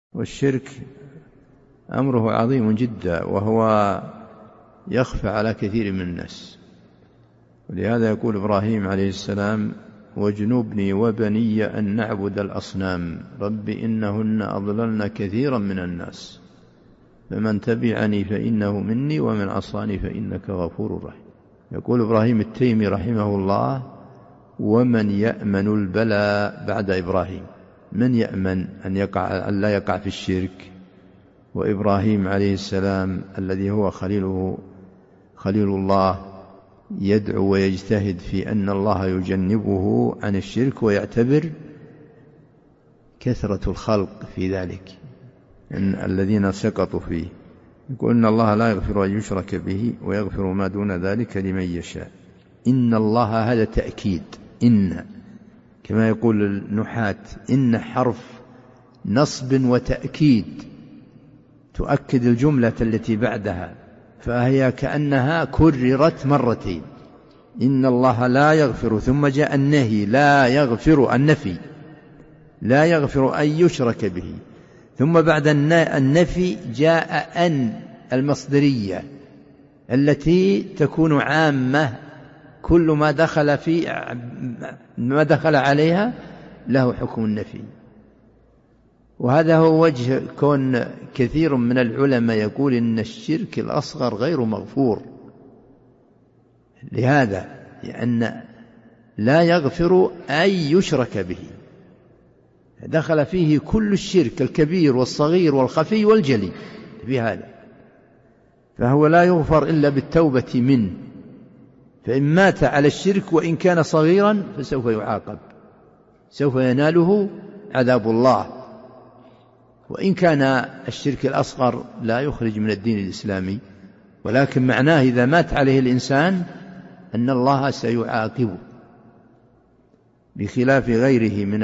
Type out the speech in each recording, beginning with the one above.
والشرك أمره عظيم جدا، وهو يخفى على كثير من الناس. ولهذا يقول إبراهيم عليه السلام: واجنبني وبني أن نعبد الأصنام رب إنهن أضللن كثيرا من الناس فمن تبعني فإنه مني ومن عصاني فإنك غفور رحيم. يقول إبراهيم التيمي رحمه الله: ومن يأمن البلاء بعد إبراهيم؟ من يأمن أن لا يقع في الشرك؟ وإبراهيم عليه السلام الذي هو خليل الله يدعو ويجتهد في أن الله يجنبه عن الشرك، ويعتبر كثرة الخلق في ذلك إن الذين سقطوا فيه. يقول: إن الله لا يغفر أن يشرك به ويغفر ما دون ذلك لمن يشاء. إن الله هذا تأكيد، إن كما يقول النحاة إن حرف نصب وتأكيد تؤكد الجملة التي بعدها، فهي كأنها كررت مرتين. إن الله لا يغفر، ثم جاء النهي لا يغفر، النفي لا يغفر أن يشرك به، ثم بعد النفي جاء أن المصدرية التي تكون عامة، كل ما دخل عليها له حكم النفي. وهذا هو وجه كون كثير من العلماء يقول إن الشرك الأصغر غير مغفور، لهذا لأن لا يغفر أن يشرك به، دخل فيه كل الشرك الكبير والصغير والخفي والجلي في هذا، فهو لا يغفر إلا بالتوبة منه. فإن مات على الشرك وإن كان صغيرا فسوف يعاقب، سوف يناله عذاب الله. وإن كان الشرك الأصغر لا يخرج من الدين الإسلامي، ولكن معناه إذا مات عليه الإنسان أن الله سيعاقبه، بخلاف غيره من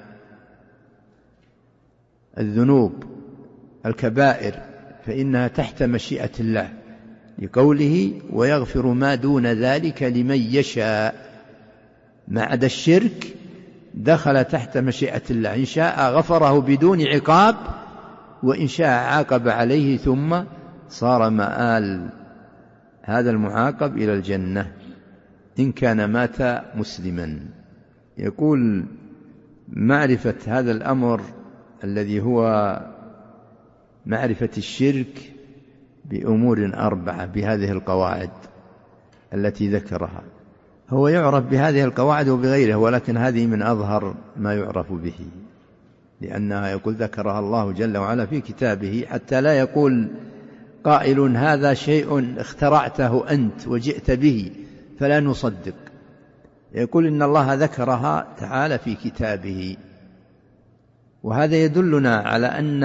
الذنوب الكبائر فإنها تحت مشيئة الله، لقوله: ويغفر ما دون ذلك لمن يشاء. ما عدا الشرك دخل تحت مشيئة الله، إن شاء غفره بدون عقاب، وإن شاء عاقب عليه ثم صار مآل هذا المعاقب إلى الجنة إن كان مات مسلما. يقول: معرفة هذا الأمر الذي هو معرفة الشرك بأمور 4 بهذه القواعد التي ذكرها، هو يعرف بهذه القواعد وبغيرها، ولكن هذه من أظهر ما يعرف به، لأنها يقول ذكرها الله جل وعلا في كتابه، حتى لا يقول قائل هذا شيء اخترعته أنت وجئت به فلا نصدق. يقول إن الله ذكرها تعالى في كتابه، وهذا يدلنا على أن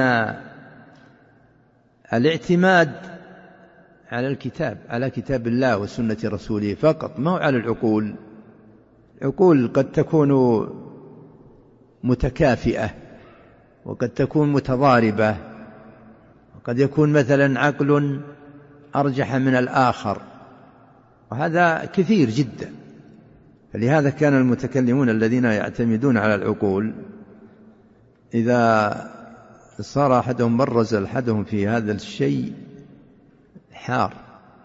الاعتماد على الكتاب، على كتاب الله وسنة رسوله فقط، ما هو على العقول. العقول قد تكون متكافئة وقد تكون متضاربة، وقد يكون مثلا عقل أرجح من الآخر، وهذا كثير جدا. فلهذا كان المتكلمون الذين يعتمدون على العقول إذا صار أحدهم برز أحدهم في هذا الشيء حار،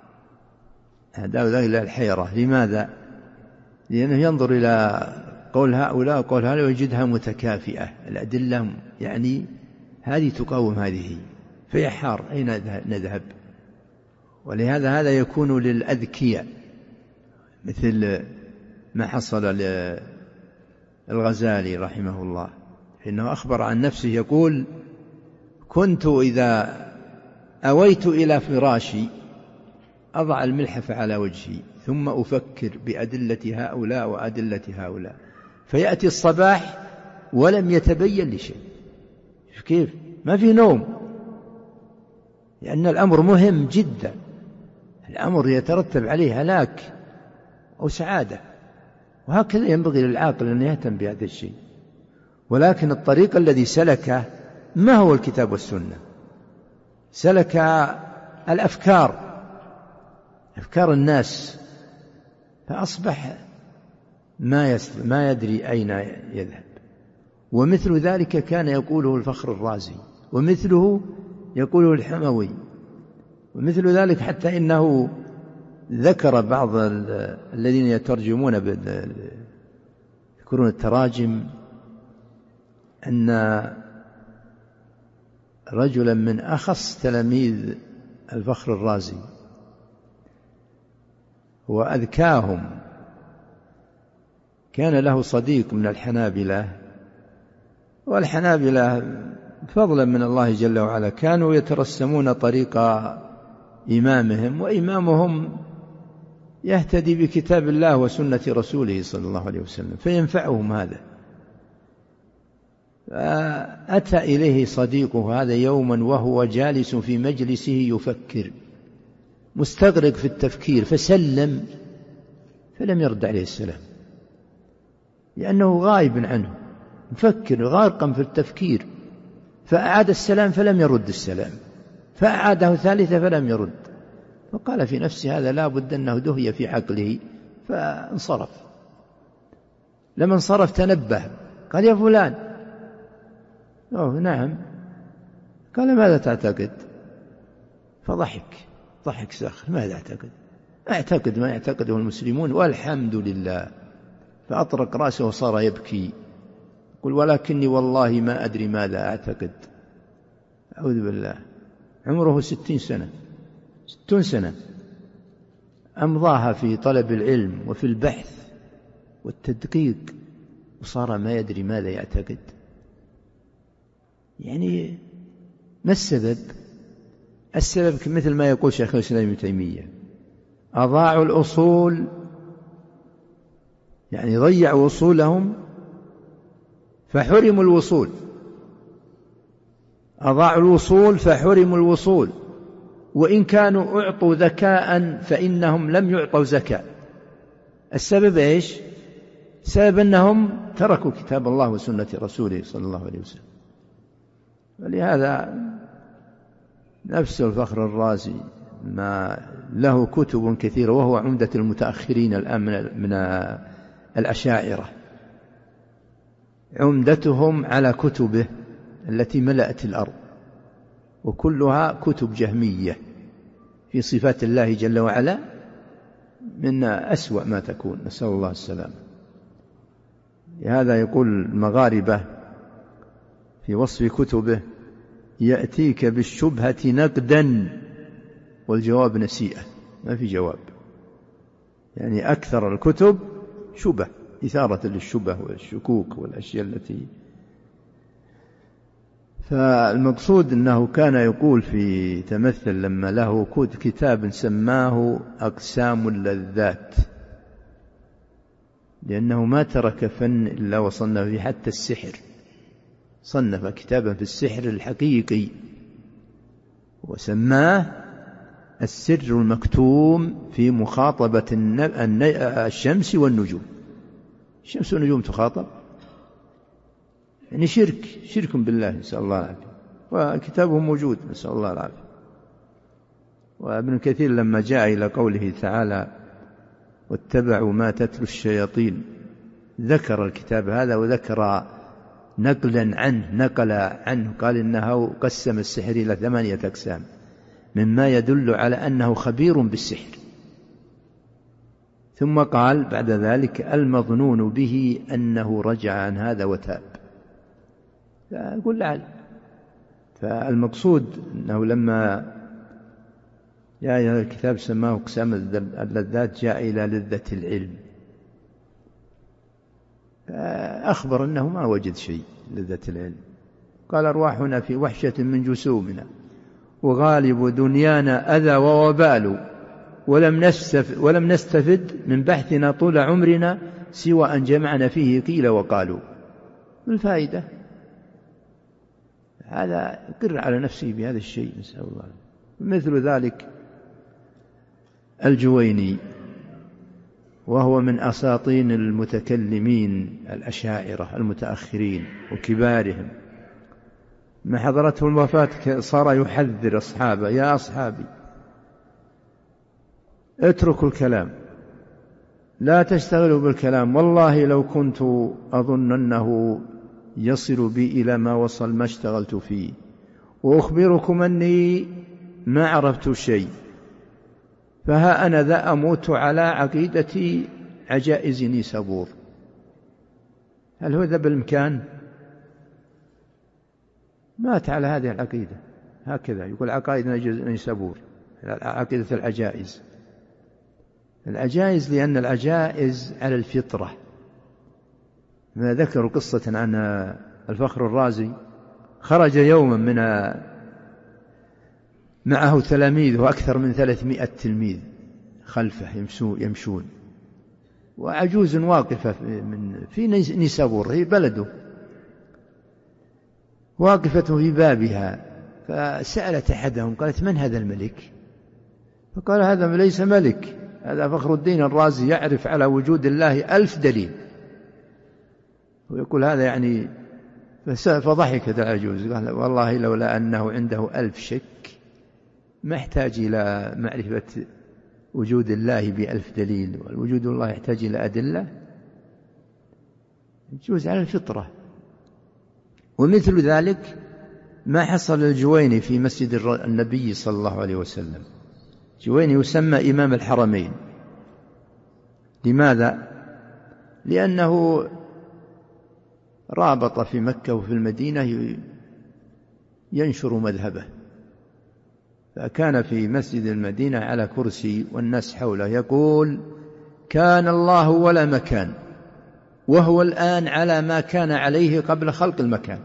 هذا إلى الحيرة. لماذا؟ لأنه ينظر إلى قول هؤلاء وقول هؤلاء ويجدها متكافئة، الأدلة يعني هذه تقاوم هذه، فيحار أين نذهب. ولهذا هذا يكون للأذكياء، مثل ما حصل للغزالي رحمه الله، إنه أخبر عن نفسه يقول: كنت إذا أويت إلى فراشي أضع الملحف على وجهي ثم أفكر بأدلة هؤلاء وأدلة هؤلاء، فيأتي الصباح ولم يتبين لي شيء. كيف؟ ما في نوم، لأن الأمر مهم جدا، الأمر يترتب عليه هلاك أو سعادة، وهكذا ينبغي للعاقل أن يهتم بهذا الشيء. ولكن الطريق الذي سلكه ما هو الكتاب والسنة، سلك الأفكار، أفكار الناس، فأصبح ما يدري أين يذهب. ومثل ذلك كان يقوله الفخر الرازي ومثله يقوله الحموي. ومثل ذلك حتى إنه ذكر بعض الذين يترجمون يذكرون التراجم أن رجلا من أخص تلاميذ الفخر الرازي وأذكاهم كان له صديق من الحنابلة، والحنابلة فضلا من الله جل وعلا كانوا يترسمون طريق إمامهم، وإمامهم يهتدي بكتاب الله وسنة رسوله صلى الله عليه وسلم فينفعهم هذا. فأتى إليه صديقه هذا يوما وهو جالس في مجلسه يفكر مستغرق في التفكير، فسلم فلم يرد عليه السلام لأنه غائب عنه، مفكر غارقا في التفكير. فأعاد السلام فلم يرد السلام، فأعاده ثالثة فلم يرد، فقال في نفسه هذا لا بد أنه دهي في عقله، فانصرف. لما انصرف تنبه قال يا فلان. أوه نعم. قال ماذا تعتقد؟ ضحك ساخر. ماذا أعتقد؟ أعتقد ما يعتقده المسلمون والحمد لله. فأطرق رأسه وصار يبكي يقول ولكني والله ما أدري ماذا أعتقد. أعوذ بالله. عمره 60 سنة أمضاها في طلب العلم وفي البحث والتدقيق، وصار ما يدري ماذا يعتقد. يعني ما السبب؟ السبب مثل ما يقول شيخ الإسلام ابن تيمية أضاعوا الأصول، يعني ضيعوا أصولهم فحرموا الوصول. أضاعوا الوصول فحرموا الوصول، وإن كانوا أعطوا ذكاء فإنهم لم يعطوا زكاة. السبب إيش؟ سبب أنهم تركوا كتاب الله وسنة رسوله صلى الله عليه وسلم. ولهذا نفس الفخر الرازي ما له كتب كثيرة، وهو عمدة المتأخرين الآن من الأشاعرة، عمدتهم على كتبه التي ملأت الأرض، وكلها كتب جهمية في صفات الله جل وعلا من أسوأ ما تكون، نسأل الله السلام. لهذا يقول المغاربة في وصف كتبه يأتيك بالشبهة نقدا والجواب نسيئة. ما في جواب، يعني أكثر الكتب شبه، إثارة للشبه والشكوك والأشياء التي. فالمقصود أنه كان يقول في تمثل لما له كتاب سماه أقسام اللذات، لأنه ما ترك فن إلا وصنف فيه حتى السحر، صنف كتابا في السحر الحقيقي وسماه السر المكتوم في مخاطبة الشمس والنجوم. الشمس والنجوم تخاطب، يعني شرك بالله، نسأل الله العافية، وكتابه موجود نسأل الله العافية. وابن كثير لما جاء إلى قوله تعالى واتبعوا ما تتلو الشياطين ذكر الكتاب هذا، وذكر نقل عنه قال إنه قسم السحر إلى 8 أقسام، مما يدل على أنه خبير بالسحر. ثم قال بعد ذلك المظنون به أنه رجع عن هذا وتاب. فأقول لعل. فالمقصود أنه لما جاء الكتاب سماه أقسام اللذات جاء إلى لذة العلم، فأخبر أنه ما وجد شيء لذة العلم. قال أرواحنا في وحشة من جسومنا، وغالب دنيانا أذى ووبال، ولم نستفد من بحثنا طول عمرنا سوى أن جمعنا فيه قيل وقالوا. الفائدة هذا قر على نفسه بهذا الشيء، نسأل الله. مثل ذلك الجويني، وهو من أساطين المتكلمين الأشاعرة المتأخرين وكبارهم، ما حضرته الوفاة صار يحذر أصحابه يا أصحابي اتركوا الكلام، لا تشتغلوا بالكلام، والله لو كنت أظن أنه يصل بي إلى ما وصل ما اشتغلت فيه، وأخبركم أني ما عرفت شيء، فها أنا ذا أموت على عقيدة عجائز نيسابور. هل هو ذا بالإمكان؟ مات على هذه العقيدة، هكذا يقول عقائد نيسابور، عقيدة العجائز. العجائز لأن العجائز على الفطرة. ما ذكروا قصة عن الفخر الرازي، خرج يوما معه تلاميذ وأكثر من 300 تلميذ خلفه يمشون، وعجوز واقفة في نيسابور، هي بلده، واقفة في بابها، فسألت أحدهم قالت: من هذا الملك؟ فقال: هذا ليس ملك، هذا فخر الدين الرازي يعرف على وجود الله 1000 دليل. ويقول هذا يعني، فضحكت العجوز، قال: والله لولا أنه عنده 1000 شك ما يحتاج إلى معرفة وجود الله ب1000 دليل، والوجود الله يحتاج إلى أدلة. يجوز على الفطرة. ومثل ذلك ما حصل الجويني في مسجد النبي صلى الله عليه وسلم. جويني يسمى إمام الحرمين. لماذا؟ لأنه رابط في مكة وفي المدينة ينشر مذهبه، فكان في مسجد المدينة على كرسي والناس حوله يقول: كان الله ولا مكان، وهو الآن على ما كان عليه قبل خلق المكان.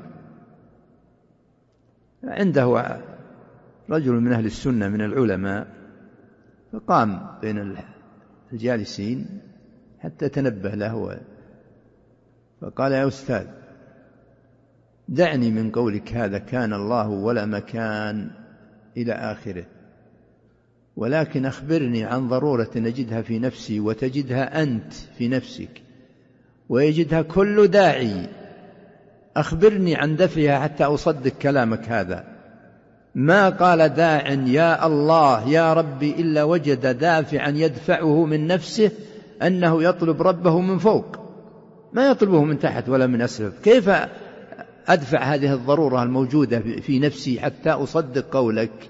عنده رجل من أهل السنة من العلماء، فقام بين الجالسين حتى تنبه له، فقال: يا أستاذ، دعني من قولك هذا كان الله ولا مكان إلى آخره، ولكن أخبرني عن ضرورة نجدها في نفسي وتجدها أنت في نفسك ويجدها كل داعي، أخبرني عن دفعها حتى أصدق كلامك هذا. ما قال داع يا الله يا ربي إلا وجد دافعا يدفعه من نفسه أنه يطلب ربه من فوق، ما يطلبه من تحت ولا من أسفل. كيف أدفع هذه الضرورة الموجودة في نفسي حتى أصدق قولك؟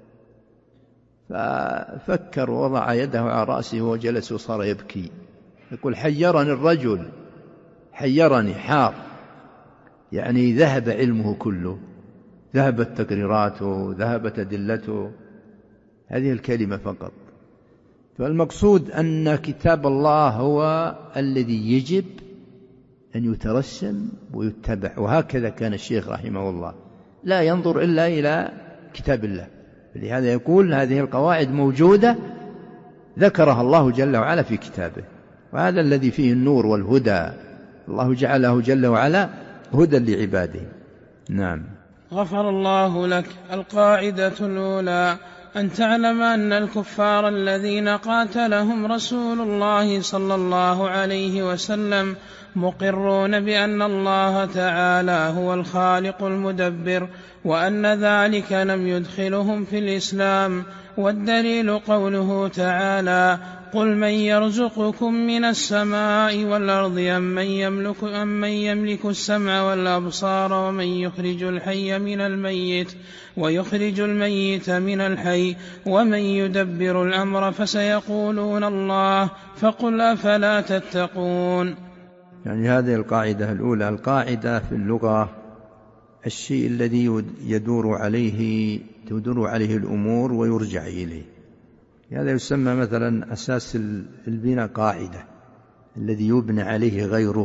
ففكر ووضع يده على رأسه وجلس وصار يبكي، يقول: حيرني الرجل، حيرني، حار، يعني ذهب علمه كله، ذهبت تقريراته، ذهبت أدلته، هذه الكلمة فقط. فالمقصود أن كتاب الله هو الذي يجب أن يترسم ويتبع، وهكذا كان الشيخ رحمه الله لا ينظر إلا إلى كتاب الله. لهذا يقول: هذه القواعد موجودة ذكرها الله جل وعلا في كتابه، وهذا الذي فيه النور والهدى، الله جعله جل وعلا هدى لعباده. نعم. غفر الله لك. القاعدة الأولى: أن تعلم أن الكفار الذين قاتلهم رسول الله صلى الله عليه وسلم مقرون بأن الله تعالى هو الخالق المدبر، وأن ذلك لم يدخلهم في الإسلام. والدليل قوله تعالى: قل من يرزقكم من السماء والأرض أمن يملك السمع والأبصار ومن يخرج الحي من الميت ويخرج الميت من الحي ومن يدبر الأمر فسيقولون الله فقل أفلا تتقون. يعني هذه القاعدة الأولى. القاعدة في اللغة الشيء الذي تدور عليه الأمور ويرجع إليه، هذا يسمى مثلا أساس البناء قاعدة، الذي يبنى عليه غيره،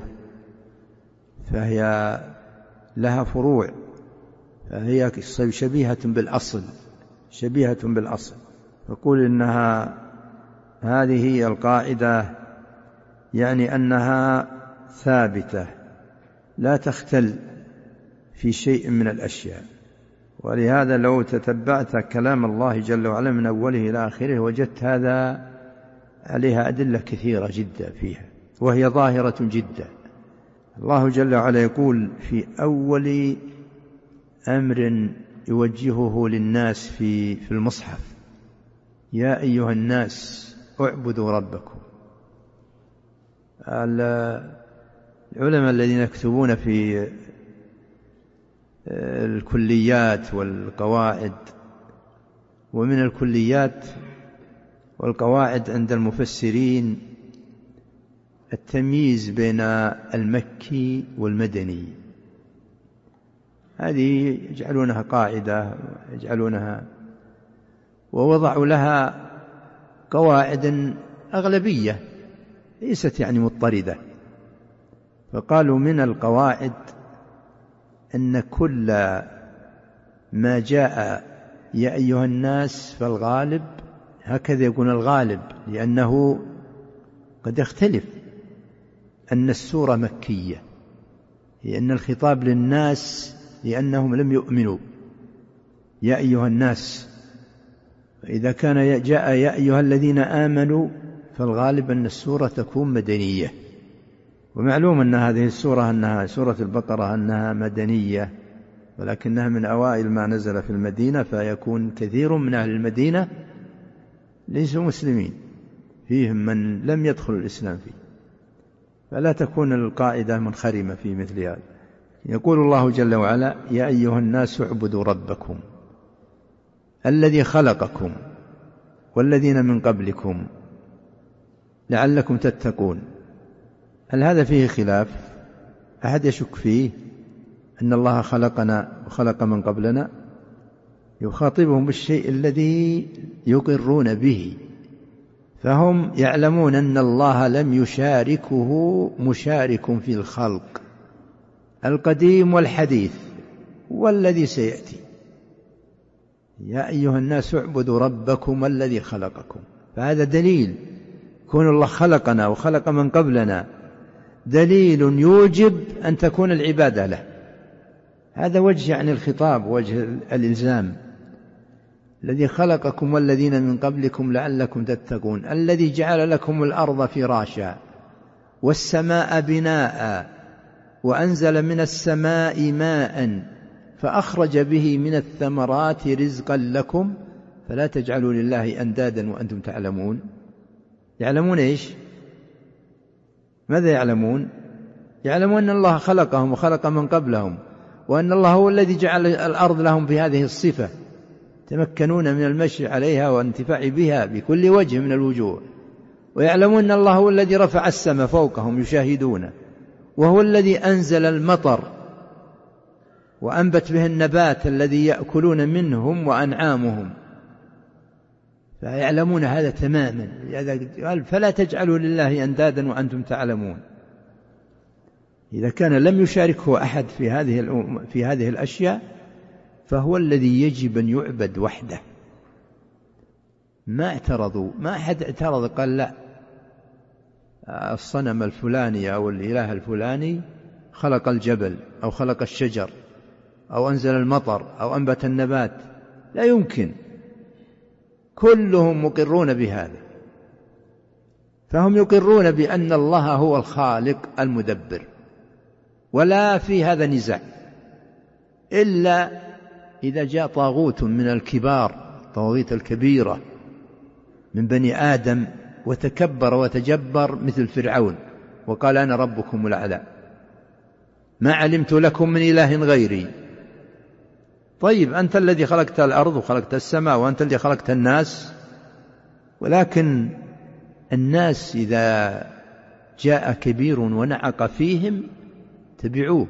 فهي لها فروع، فهي شبيهة بالأصل. فقول إنها هذه هي القاعدة، يعني أنها ثابتة لا تختل في شيء من الأشياء. ولهذا لو تتبعت كلام الله جل وعلا من أوله إلى آخره وجدت هذا عليها أدلة كثيرة جدا فيها، وهي ظاهرة جدا. الله جل وعلا يقول في أول أمر يوجهه للناس في المصحف: يا أيها الناس اعبدوا ربكم. العلماء الذين يكتبون في الكليات والقواعد. ومن الكليات والقواعد عند المفسرين التمييز بين المكي والمدني، هذه يجعلونها قاعدة ووضعوا لها قواعد أغلبية ليست يعني مضطردة. فقالوا من القواعد أن كل ما جاء يا أيها الناس فالغالب، هكذا يقول الغالب، لأنه قد يختلف أن السورة مكية، لأن الخطاب للناس لأنهم لم يؤمنوا يا أيها الناس. فإذا كان جاء يا أيها الذين آمنوا فالغالب أن السورة تكون مدنية. ومعلوم أن هذه السورة أنها سورة البقرة أنها مدنية، ولكنها من أوائل ما نزل في المدينة، فيكون كثير من أهل المدينة ليسوا مسلمين، فيهم من لم يدخل الإسلام فيه، فلا تكون القاعدة منخرمة في مثل هذا. يقول الله جل وعلا يا أيها الناس اعبدوا ربكم الذي خلقكم والذين من قبلكم لعلكم تتقون. هل هذا فيه خلاف؟ أحد يشك فيه أن الله خلقنا وخلق من قبلنا؟ يخاطبهم بالشيء الذي يقرون به، فهم يعلمون أن الله لم يشاركه مشارك في الخلق القديم والحديث والذي سيأتي. يا أيها الناس اعبدوا ربكم الذي خلقكم، فهذا دليل كون الله خلقنا وخلق من قبلنا، دليل يوجب أن تكون العبادة له. هذا وجه يعني الخطاب، وجه الإلزام. الذي خلقكم والذين من قبلكم لعلكم تتقون، الذي جعل لكم الأرض فراشا والسماء بناء وأنزل من السماء ماء فأخرج به من الثمرات رزقا لكم فلا تجعلوا لله أندادا وأنتم تعلمون. يعلمون إيش؟ ماذا يعلمون؟ يعلمون أن الله خلقهم وخلق من قبلهم، وأن الله هو الذي جعل الأرض لهم بهذه الصفة، تمكنون من المشي عليها وانتفاع بها بكل وجه من الوجوه. ويعلمون أن الله هو الذي رفع السماء فوقهم يشاهدون، وهو الذي أنزل المطر وأنبت به النبات الذي يأكلون منهم وأنعامهم، فيعلمون هذا تماما. قال فلا تجعلوا لله أندادا وأنتم تعلمون. إذا كان لم يشاركه أحد في هذه الأشياء فهو الذي يجب أن يعبد وحده. ما اعترضوا، ما أحد اعترض قال لا الصنم الفلاني أو الإله الفلاني خلق الجبل أو خلق الشجر أو أنزل المطر أو أنبت النبات، لا يمكن. كلهم مقرون بهذا، فهم يقرون بأن الله هو الخالق المدبر، ولا في هذا نزاع، إلا إذا جاء طاغوت من الكبار، طواغيت الكبيرة من بني آدم وتكبر وتجبر مثل فرعون وقال أنا ربكم الأعلى ما علمت لكم من إله غيري. طيب أنت الذي خلقت الأرض وخلقت السماء وأنت الذي خلقت الناس، ولكن الناس إذا جاء كبير ونعق فيهم تبعوه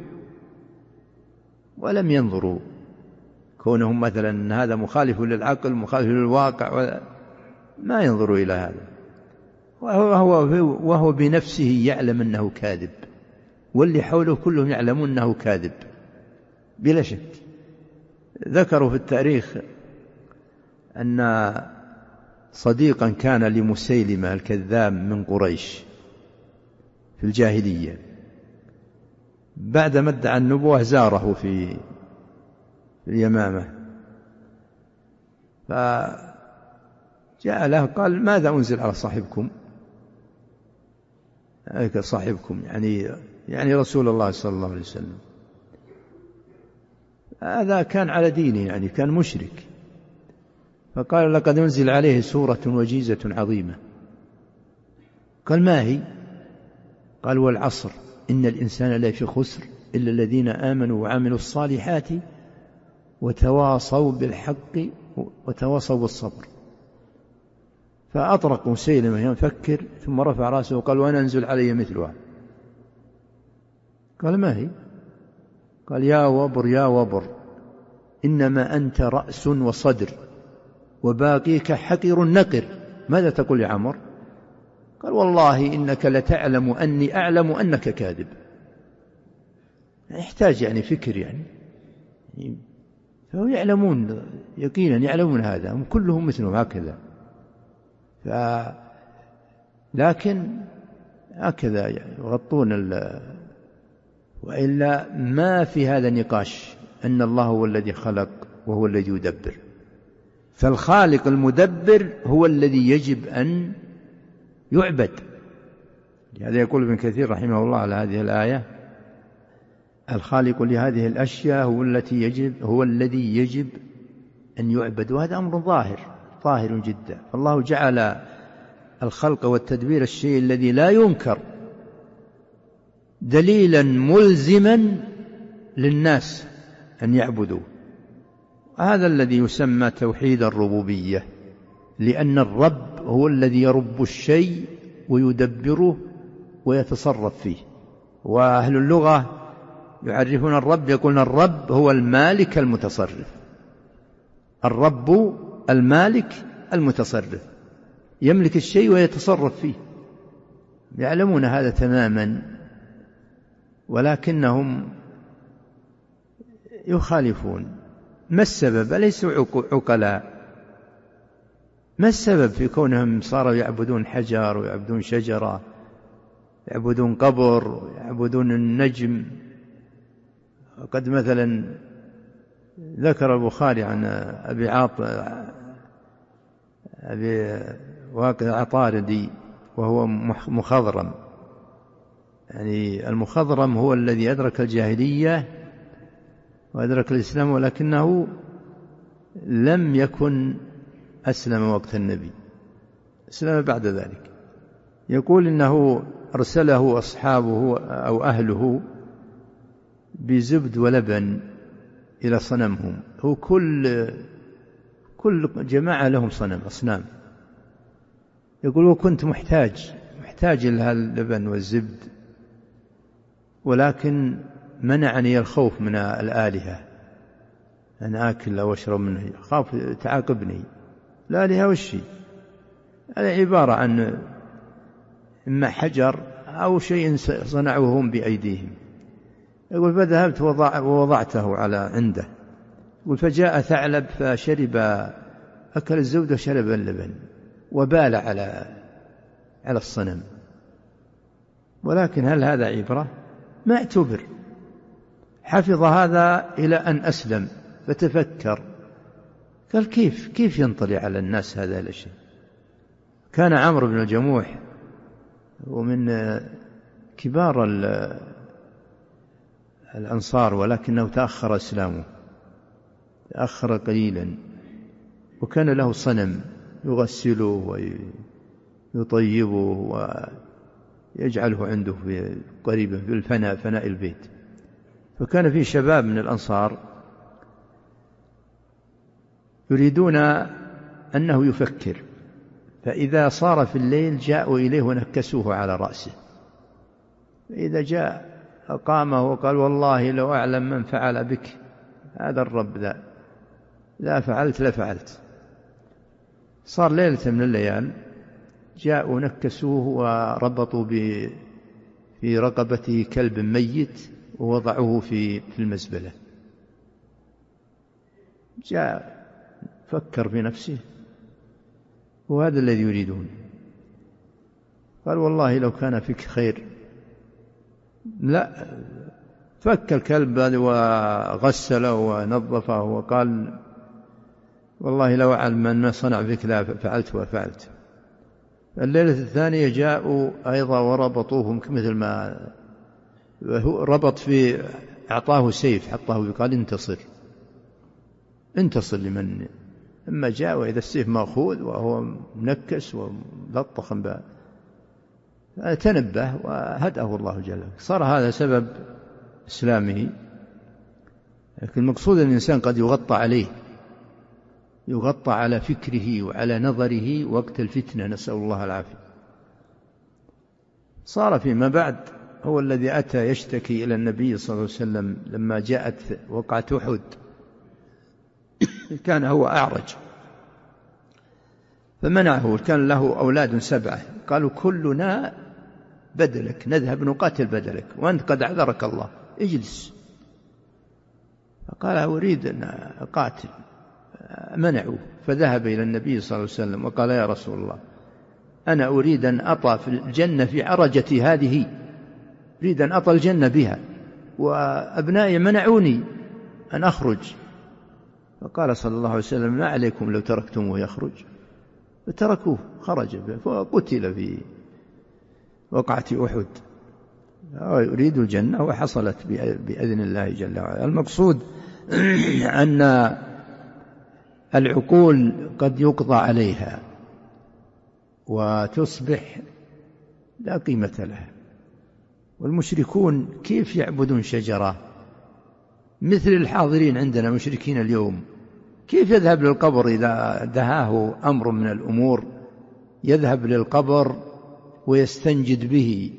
ولم ينظروا كونهم مثلا هذا مخالف للعقل مخالف للواقع، ما ينظروا إلى هذا، وهو بنفسه يعلم أنه كاذب، واللي حوله كلهم يعلمون أنه كاذب بلا شك. ذكروا في التاريخ أن صديقا كان لمسيلمة الكذاب من قريش في الجاهلية، بعد ما ادعى النبوة زاره في اليمامة، فجاء له قال ماذا أنزل على صاحبكم؟ صاحبكم يعني رسول الله صلى الله عليه وسلم. هذا كان على دينه، يعني كان مشرك، فقال لقد أنزل عليه سورة وجيزة عظيمة. قال ما هي؟ قال والعصر إن الإنسان لفي خسر إلا الذين آمنوا وعملوا الصالحات وتواصوا بالحق وتواصوا بالصبر. فأطرق مسيلمة يفكر ثم رفع رأسه وقال: وأنا أنزل علي مثلها. قال: ما هي؟ قال: يا وبر يا وبر، إنما أنت رأس وصدر وباقيك حقر نقر. ماذا تقول يا عمر؟ قال: والله إنك لتعلم أني أعلم أنك كاذب. يحتاج يعني فكر يعني فهو يعلمون يقينا، يعلمون هذا، هم كلهم مثلهم هكذا. لكن هكذا يغطون وإلا ما في هذا نقاش أن الله هو الذي خلق وهو الذي يدبر. فالخالق المدبر هو الذي يجب أن يعبد. هذا يقول ابن كثير رحمه الله على هذه الآية: الخالق لهذه الأشياء هو الذي يجب أن يعبد. وهذا أمر ظاهر جدا. فالله جعل الخلق والتدبير الشيء الذي لا ينكر دليلا ملزما للناس أن يعبدوه. هذا الذي يسمى توحيد الربوبية، لأن الرب هو الذي يرب الشيء ويدبره ويتصرف فيه. وأهل اللغة يعرفون الرب، يقولون الرب هو المالك المتصرف. الرب المالك المتصرف، يملك الشيء ويتصرف فيه. يعلمون هذا تماما، ولكنهم يخالفون. ما السبب؟ أليسوا عقلاء؟ ما السبب في كونهم صاروا يعبدون حجر ويعبدون شجرة، يعبدون قبر ويعبدون النجم؟ وقد مثلا ذكر البخاري عن أبي واقد عطاردي وهو مخضرم. يعني المخضرم هو الذي أدرك الجاهلية وأدرك الإسلام، ولكنه لم يكن أسلم وقت النبي، أسلم بعد ذلك. يقول إنه أرسله أصحابه أو أهله بزبد ولبن إلى صنمهم. هو كل جماعة لهم أصنام. يقول: وكنت محتاج لها اللبن والزبد، ولكن منعني الخوف من الآلهة أن آكل أو أشرب منه، خاف تعاقبني. الآلهة وشي؟ هذا عبارة عن إما حجر أو شيء صنعوهم بأيديهم. يقول: فذهبت ووضعته عنده. يقول: فجاء ثعلب فشرب، أكل الزبد وشرب اللبن وبال على الصنم. ولكن هل هذا عبرة؟ ما اعتبر. حفظ هذا إلى أن أسلم، فتفكر قال: كيف ينطلي على الناس هذا الشيء؟ كان عمرو بن الجموح ومن كبار الأنصار، ولكنه تأخر إسلامه، تأخر قليلا، وكان له صنم يغسله ويطيبه ويجعله عنده قريبا في فناء البيت. فكان فيه شباب من الأنصار يريدون أنه يفكر، فإذا صار في الليل جاءوا إليه ونكسوه على رأسه. فإذا جاء أقامه وقال: والله لو أعلم من فعل بك هذا الرب ذا لا فعلت لفعلت. صار ليلة من الليال جاءوا نكسوه وربطوا في رقبته كلب ميت ووضعوه في المزبلة. جاء فكر في نفسه، وهذا الذي يريدون. قال: والله لو كان فيك خير لا. فك الكلب وغسله ونظفه وقال: والله لو أعلم من صنع بك لا فعلت وفعلت. الليلة الثانية جاءوا أيضا وربطوهم مثل ما ربط أعطاه سيف حطه وقال: انتصر لمن. أما جاء وإذا السيف مأخوذ وهو منكس وملطخ تنبه وهدأه الله جل وعلا. صار هذا سبب إسلامه، لكن المقصود أن الإنسان قد يغطى عليه، يغطى على فكره وعلى نظره وقت الفتنة، نسأل الله العافية. صار فيما بعد هو الذي أتى يشتكي إلى النبي صلى الله عليه وسلم لما جاءت وقعة أحد، كان هو أعرج فمنعه، كان له أولاد 7، قالوا كلنا بدلك، نذهب نقاتل بدلك وأنت قد عذرك الله، اجلس. فقال أريد أن أقاتل، منعوه، فذهب إلى النبي صلى الله عليه وسلم وقال يا رسول الله أنا أريد أن أطأ في الجنة في عرجتي هذه، أريد أن أطأ الجنة بها وأبنائي منعوني أن أخرج. فقال صلى الله عليه وسلم ما عليكم لو تركتموه يخرج، فتركوه خرج فقتل في وقعة أحد، يريد الجنة وحصلت بإذن الله جل وعلا. المقصود أن العقول قد يقضى عليها وتصبح لا قيمة لها. والمشركون كيف يعبدون شجرة؟ مثل الحاضرين عندنا مشركين اليوم، كيف يذهب للقبر إذا دهاه أمر من الأمور، يذهب للقبر ويستنجد به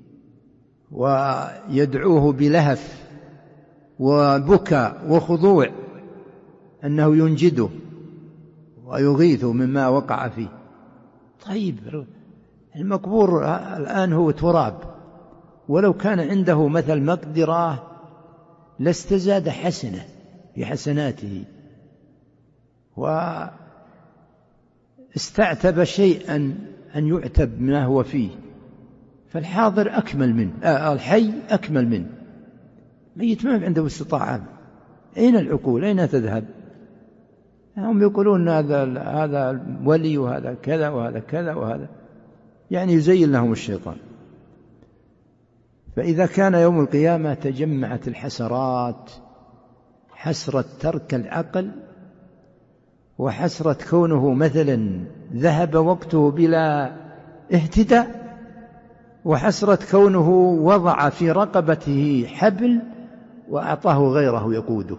ويدعوه بلهف وبكاء وخضوع أنه ينجده ويغيثه مما وقع فيه. طيب المقبور الآن هو تراب، ولو كان عنده مثل مقدرة لاستزاد حسنة في حسناته واستعتب شيئا أن يعتب ما هو فيه، فالحاضر أكمل منه، الحي أكمل منه، ميت ما عنده استطاعة. أين العقول؟ أين تذهب؟ هم يقولون هذا ولي وهذا كذا وهذا كذا وهذا، يعني يزين لهم الشيطان. فإذا كان يوم القيامة تجمعت الحسرات، حسرة ترك العقل، وحسرة كونه مثلا ذهب وقته بلا اهتداء، وحسرة كونه وضع في رقبته حبل وأعطاه غيره يقوده.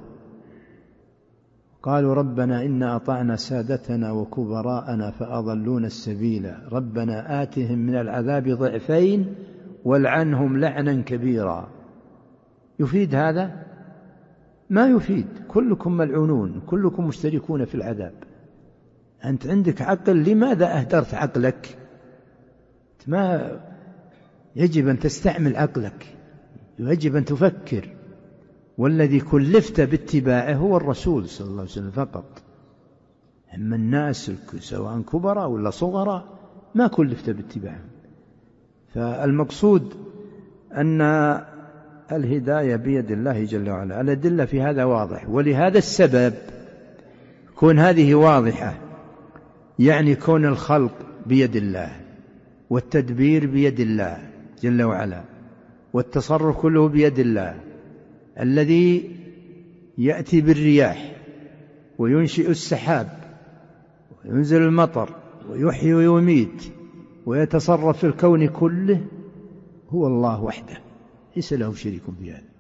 قالوا ربنا إنا أطعنا سادتنا وكبراءنا فأضلونا السبيل ربنا آتهم من العذاب ضعفين والعنهم لعنا كبيرا. يفيد هذا؟ ما يفيد. كلكم ملعونون، كلكم مشتركون في العذاب. أنت عندك عقل، لماذا أهدرت عقلك؟ ما يجب أن تستعمل عقلك، يجب أن تفكر. والذي كلفت باتباعه هو الرسول صلى الله عليه وسلم فقط. أما الناس سواء كبراء ولا صغراء ما كلفت باتباعهم. فالمقصود أن الهداية بيد الله جل وعلا. الأدلة في هذا واضح، ولهذا السبب كون هذه واضحة، يعني كون الخلق بيد الله والتدبير بيد الله جل وعلا والتصرف كله بيد الله، الذي يأتي بالرياح وينشئ السحاب وينزل المطر ويحيي ويميت ويتصرف في الكون كله هو الله وحده، ليس له شريك في هذا.